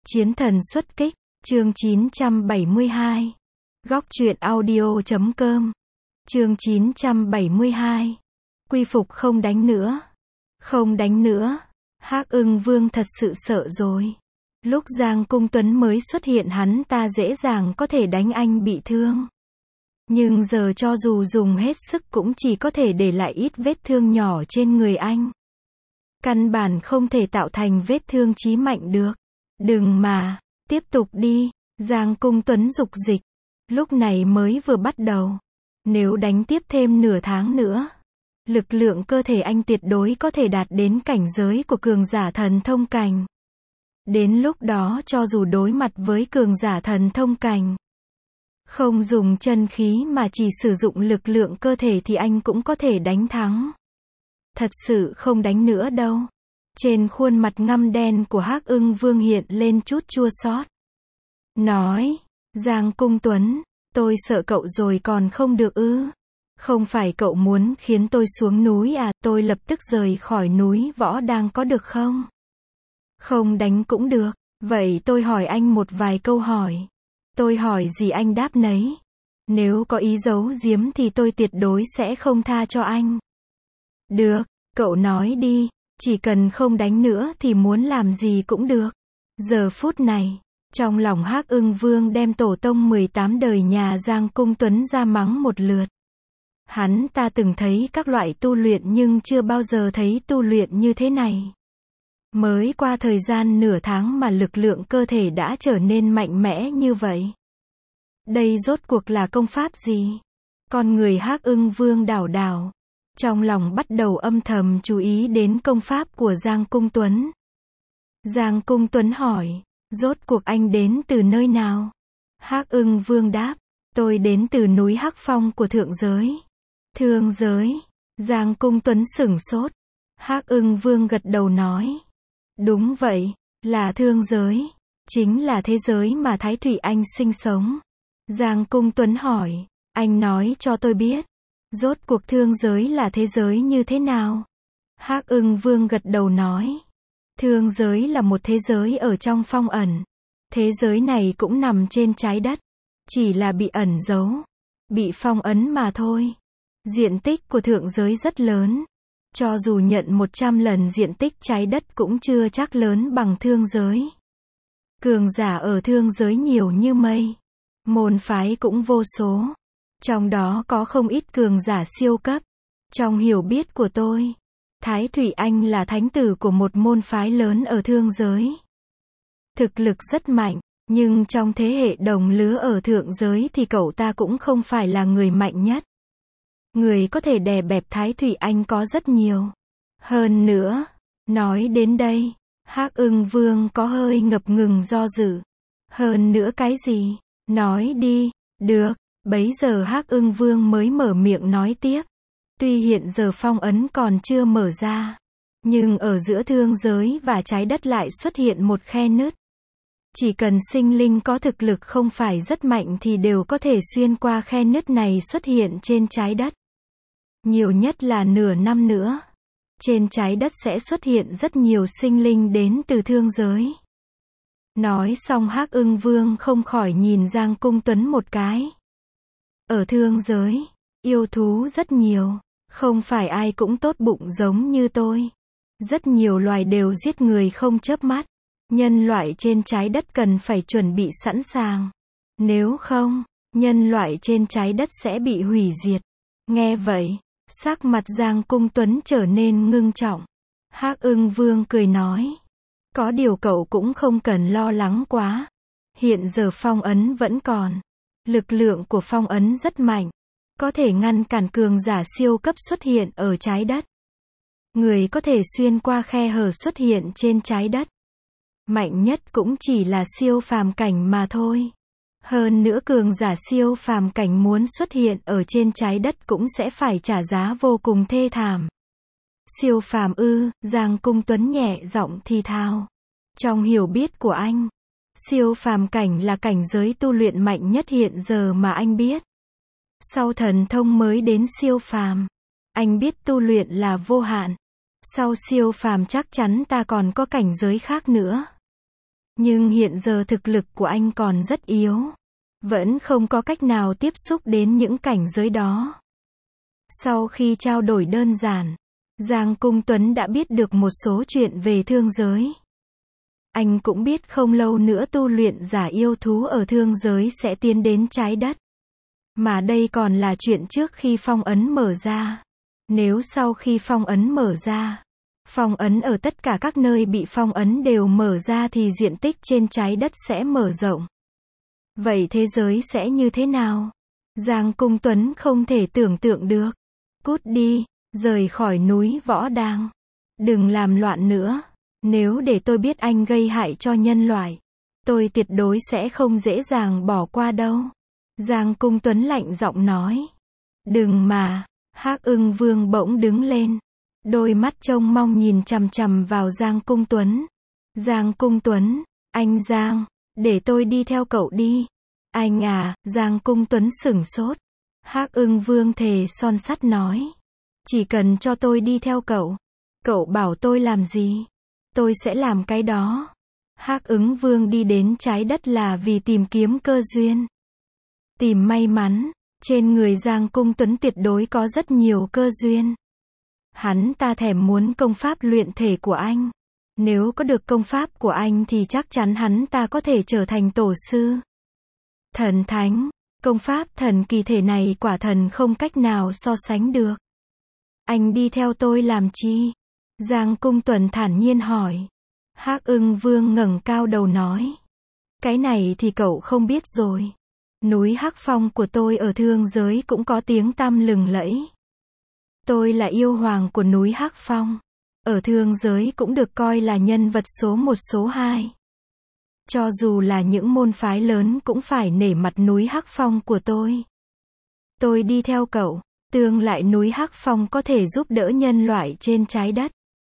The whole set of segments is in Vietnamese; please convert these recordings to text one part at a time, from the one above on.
Chiến thần xuất kích, chương 972. Góc truyện audio.com. Chương 972. Quy phục không đánh nữa. Không đánh nữa. Hắc Ưng Vương thật sự sợ rồi. Lúc Giang Cung Tuấn mới xuất hiện hắn ta dễ dàng có thể đánh anh bị thương. Nhưng giờ cho dù dùng hết sức cũng chỉ có thể để lại ít vết thương nhỏ trên người anh. Căn bản không thể tạo thành vết thương chí mạnh được. Đừng mà, tiếp tục đi, Giang Cung Tuấn dục dịch. Lúc này mới vừa bắt đầu. Nếu đánh tiếp thêm nửa tháng nữa, lực lượng cơ thể anh tuyệt đối có thể đạt đến cảnh giới của cường giả thần thông cảnh. Đến lúc đó cho dù đối mặt với cường giả thần thông cảnh, không dùng chân khí mà chỉ sử dụng lực lượng cơ thể thì anh cũng có thể đánh thắng. Thật sự không đánh nữa đâu. Trên khuôn mặt ngăm đen của Hắc Ưng Vương hiện lên chút chua xót. Nói, Giang Cung Tuấn, tôi sợ cậu rồi còn không được ư? Không phải cậu muốn khiến tôi xuống núi à, tôi lập tức rời khỏi núi Võ Đang có được không? Không đánh cũng được, vậy tôi hỏi anh một vài câu hỏi. Tôi hỏi gì anh đáp nấy. Nếu có ý giấu giếm thì tôi tuyệt đối sẽ không tha cho anh. Được, cậu nói đi, chỉ cần không đánh nữa thì muốn làm gì cũng được. Giờ phút này, trong lòng Hắc Ưng Vương đem tổ tông 18 đời nhà Giang Cung Tuấn ra mắng một lượt. Hắn ta từng thấy các loại tu luyện nhưng chưa bao giờ thấy tu luyện như thế này. Mới qua thời gian nửa tháng mà lực lượng cơ thể đã trở nên mạnh mẽ như vậy. Đây rốt cuộc là công pháp gì? Con người Hắc Ưng Vương đảo đảo. Trong lòng bắt đầu âm thầm chú ý đến công pháp của Giang Cung Tuấn. Giang Cung Tuấn hỏi, rốt cuộc anh đến từ nơi nào? Hắc Ưng Vương đáp, tôi đến từ núi Hắc Phong của thượng giới. Thương giới. Giang Cung Tuấn sửng sốt. Hắc Ưng Vương gật đầu nói, đúng vậy, là thương giới. Chính là thế giới mà Thái Thủy Anh sinh sống. Giang Cung Tuấn hỏi, anh nói cho tôi biết, rốt cuộc thương giới là thế giới như thế nào? Hắc Ưng Vương gật đầu nói, thương giới là một thế giới ở trong phong ẩn. Thế giới này cũng nằm trên trái đất, chỉ là bị ẩn giấu, bị phong ấn mà thôi. Diện tích của thượng giới rất lớn. Cho dù nhận 100 lần diện tích trái đất cũng chưa chắc lớn bằng thương giới. Cường giả ở thương giới nhiều như mây. Môn phái cũng vô số. Trong đó có không ít cường giả siêu cấp. Trong hiểu biết của tôi, Thái Thủy Anh là thánh tử của một môn phái lớn ở thương giới. Thực lực rất mạnh, nhưng trong thế hệ đồng lứa ở thượng giới thì cậu ta cũng không phải là người mạnh nhất. Người có thể đè bẹp Thái Thủy Anh có rất nhiều. Hơn nữa, nói đến đây, Hắc Ưng Vương có hơi ngập ngừng do dự. Hơn nữa cái gì? Nói đi. Được. Bấy giờ Hắc Ưng Vương mới mở miệng nói tiếp. Tuy hiện giờ phong ấn còn chưa mở ra, nhưng ở giữa thương giới và trái đất lại xuất hiện một khe nứt. Chỉ cần sinh linh có thực lực không phải rất mạnh thì đều có thể xuyên qua khe nứt này xuất hiện trên trái đất. Nhiều nhất là nửa năm nữa, trên trái đất sẽ xuất hiện rất nhiều sinh linh đến từ thương giới. Nói xong Hắc Ưng Vương không khỏi nhìn Giang Cung Tuấn một cái. Ở thương giới, yêu thú rất nhiều, không phải ai cũng tốt bụng giống như tôi. Rất nhiều loài đều giết người không chớp mắt. Nhân loại trên trái đất cần phải chuẩn bị sẵn sàng. Nếu không, nhân loại trên trái đất sẽ bị hủy diệt. Nghe vậy, sắc mặt Giang Cung Tuấn trở nên ngưng trọng. Hắc Ưng Vương cười nói, có điều cậu cũng không cần lo lắng quá. Hiện giờ phong ấn vẫn còn. Lực lượng của phong ấn rất mạnh, có thể ngăn cản cường giả siêu cấp xuất hiện ở trái đất. Người có thể xuyên qua khe hở xuất hiện trên trái đất. Mạnh nhất cũng chỉ là siêu phàm cảnh mà thôi. Hơn nữa cường giả siêu phàm cảnh muốn xuất hiện ở trên trái đất cũng sẽ phải trả giá vô cùng thê thảm. Siêu phàm ư? Giang Cung Tuấn nhẹ giọng thì thào. Trong hiểu biết của anh, siêu phàm cảnh là cảnh giới tu luyện mạnh nhất hiện giờ mà anh biết. Sau thần thông mới đến siêu phàm. Anh biết tu luyện là vô hạn. Sau siêu phàm chắc chắn ta còn có cảnh giới khác nữa. Nhưng hiện giờ thực lực của anh còn rất yếu. Vẫn không có cách nào tiếp xúc đến những cảnh giới đó. Sau khi trao đổi đơn giản, Giang Cung Tuấn đã biết được một số chuyện về thương giới. Anh cũng biết không lâu nữa tu luyện giả yêu thú ở thương giới sẽ tiến đến trái đất. Mà đây còn là chuyện trước khi phong ấn mở ra. Nếu sau khi phong ấn mở ra, phong ấn ở tất cả các nơi bị phong ấn đều mở ra thì diện tích trên trái đất sẽ mở rộng. Vậy thế giới sẽ như thế nào? Giang Cung Tuấn không thể tưởng tượng được. Cút đi, rời khỏi núi Võ Đang. Đừng làm loạn nữa. Nếu để tôi biết anh gây hại cho nhân loại, tôi tuyệt đối sẽ không dễ dàng bỏ qua đâu. Giang Cung Tuấn lạnh giọng nói. Đừng mà. Hắc Ưng Vương bỗng đứng lên. Đôi mắt trông mong nhìn chằm chằm vào Giang Cung Tuấn. Giang Cung Tuấn, anh Giang, để tôi đi theo cậu đi. Anh à, Giang Cung Tuấn sửng sốt. Hắc Ưng Vương thề son sắt nói. Chỉ cần cho tôi đi theo cậu. Cậu bảo tôi làm gì? Tôi sẽ làm cái đó. Hắc Ưng Vương đi đến trái đất là vì tìm kiếm cơ duyên. Tìm may mắn. Trên người Giang Cung Tuấn tuyệt đối có rất nhiều cơ duyên. Hắn ta thèm muốn công pháp luyện thể của anh. Nếu có được công pháp của anh thì chắc chắn hắn ta có thể trở thành tổ sư. Thần thánh, công pháp thần kỳ thể này quả thần không cách nào so sánh được. Anh đi theo tôi làm chi? Giang Cung Tuấn thản nhiên hỏi. Hắc Ưng Vương ngẩng cao đầu nói. Cái này thì cậu không biết rồi. Núi Hắc Phong của tôi ở thương giới cũng có tiếng tăm lừng lẫy. Tôi là yêu hoàng của núi Hắc Phong. Ở thương giới cũng được coi là nhân vật số 1 số 2. Cho dù là những môn phái lớn cũng phải nể mặt núi Hắc Phong của tôi. Tôi đi theo cậu, tương lai núi Hắc Phong có thể giúp đỡ nhân loại trên trái đất.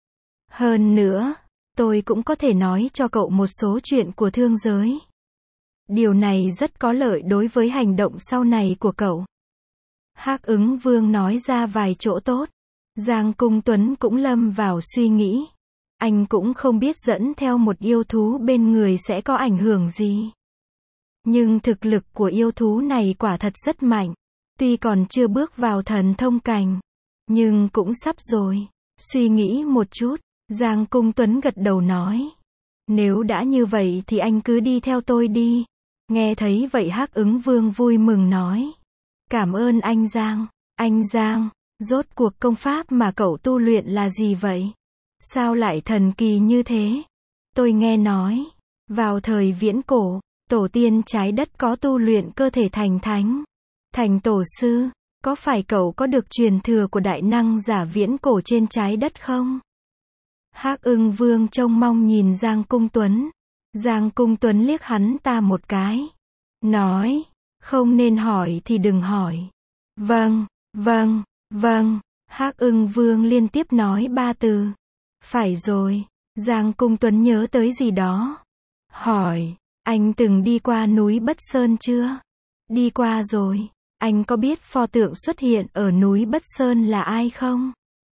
Hơn nữa, tôi cũng có thể nói cho cậu một số chuyện của thương giới. Điều này rất có lợi đối với hành động sau này của cậu. Hắc Ưng Vương nói ra vài chỗ tốt. Giang Cung Tuấn cũng lâm vào suy nghĩ. Anh cũng không biết dẫn theo một yêu thú bên người sẽ có ảnh hưởng gì. Nhưng thực lực của yêu thú này quả thật rất mạnh. Tuy còn chưa bước vào thần thông cảnh, nhưng cũng sắp rồi. Suy nghĩ một chút, Giang Cung Tuấn gật đầu nói. Nếu đã như vậy thì anh cứ đi theo tôi đi. Nghe thấy vậy Hắc Ưng Vương vui mừng nói. Cảm ơn anh Giang. Anh Giang, rốt cuộc công pháp mà cậu tu luyện là gì vậy? Sao lại thần kỳ như thế? Tôi nghe nói, vào thời viễn cổ, tổ tiên trái đất có tu luyện cơ thể thành thánh, thành tổ sư. Có phải cậu có được truyền thừa của đại năng giả viễn cổ trên trái đất không? Hắc Ưng Vương trông mong nhìn Giang Cung Tuấn. Giang Cung Tuấn liếc hắn ta một cái. Nói, không nên hỏi thì đừng hỏi. Vâng, vâng, vâng. Hắc Ưng Vương liên tiếp nói 3 từ. Phải rồi. Giang Cung Tuấn nhớ tới gì đó. Hỏi, anh từng đi qua núi Bất Sơn chưa? Đi qua rồi. Anh có biết pho tượng xuất hiện ở núi Bất Sơn là ai không?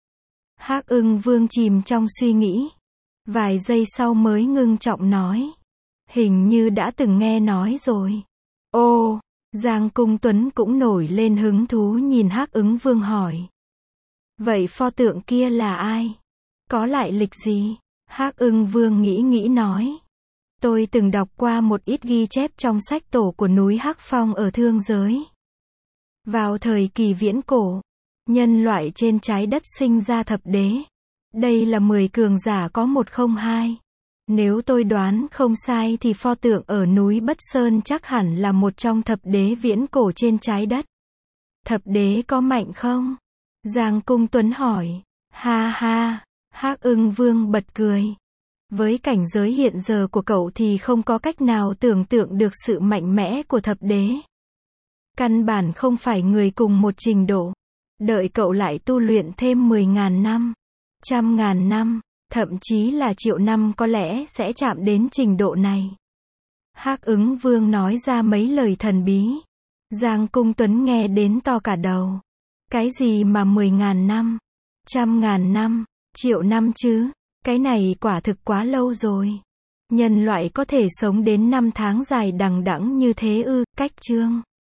Hắc Ưng Vương chìm trong suy nghĩ. Vài giây sau mới ngưng trọng nói. Hình như đã từng nghe nói rồi. Ô, Giang Cung Tuấn cũng nổi lên hứng thú nhìn Hắc Ưng Vương hỏi. Vậy pho tượng kia là ai? Có lại lịch gì? Hắc Ưng Vương nghĩ nói. Tôi từng đọc qua một ít ghi chép trong sách tổ của núi Hắc Phong ở thương giới. Vào thời kỳ viễn cổ, nhân loại trên trái đất sinh ra thập đế. Đây là 10 cường giả có 102. Nếu tôi đoán không sai thì pho tượng ở núi Bất Sơn chắc hẳn là một trong thập đế viễn cổ trên trái đất. Thập đế có mạnh không? Giang Cung Tuấn hỏi. Ha ha, Hắc Ưng Vương bật cười. Với cảnh giới hiện giờ của cậu thì không có cách nào tưởng tượng được sự mạnh mẽ của thập đế. Căn bản không phải người cùng một trình độ. Đợi cậu lại tu luyện thêm 10.000 năm, 100.000 năm, thậm chí là triệu năm có lẽ sẽ chạm đến trình độ này. Hắc Ưng Vương nói ra mấy lời thần bí. Giang Cung Tuấn nghe đến to cả đầu. Cái gì mà 10.000 năm, 100.000 năm, triệu năm chứ? Cái này quả thực quá lâu rồi. Nhân loại có thể sống đến năm tháng dài đằng đẵng như thế ư? Cách chương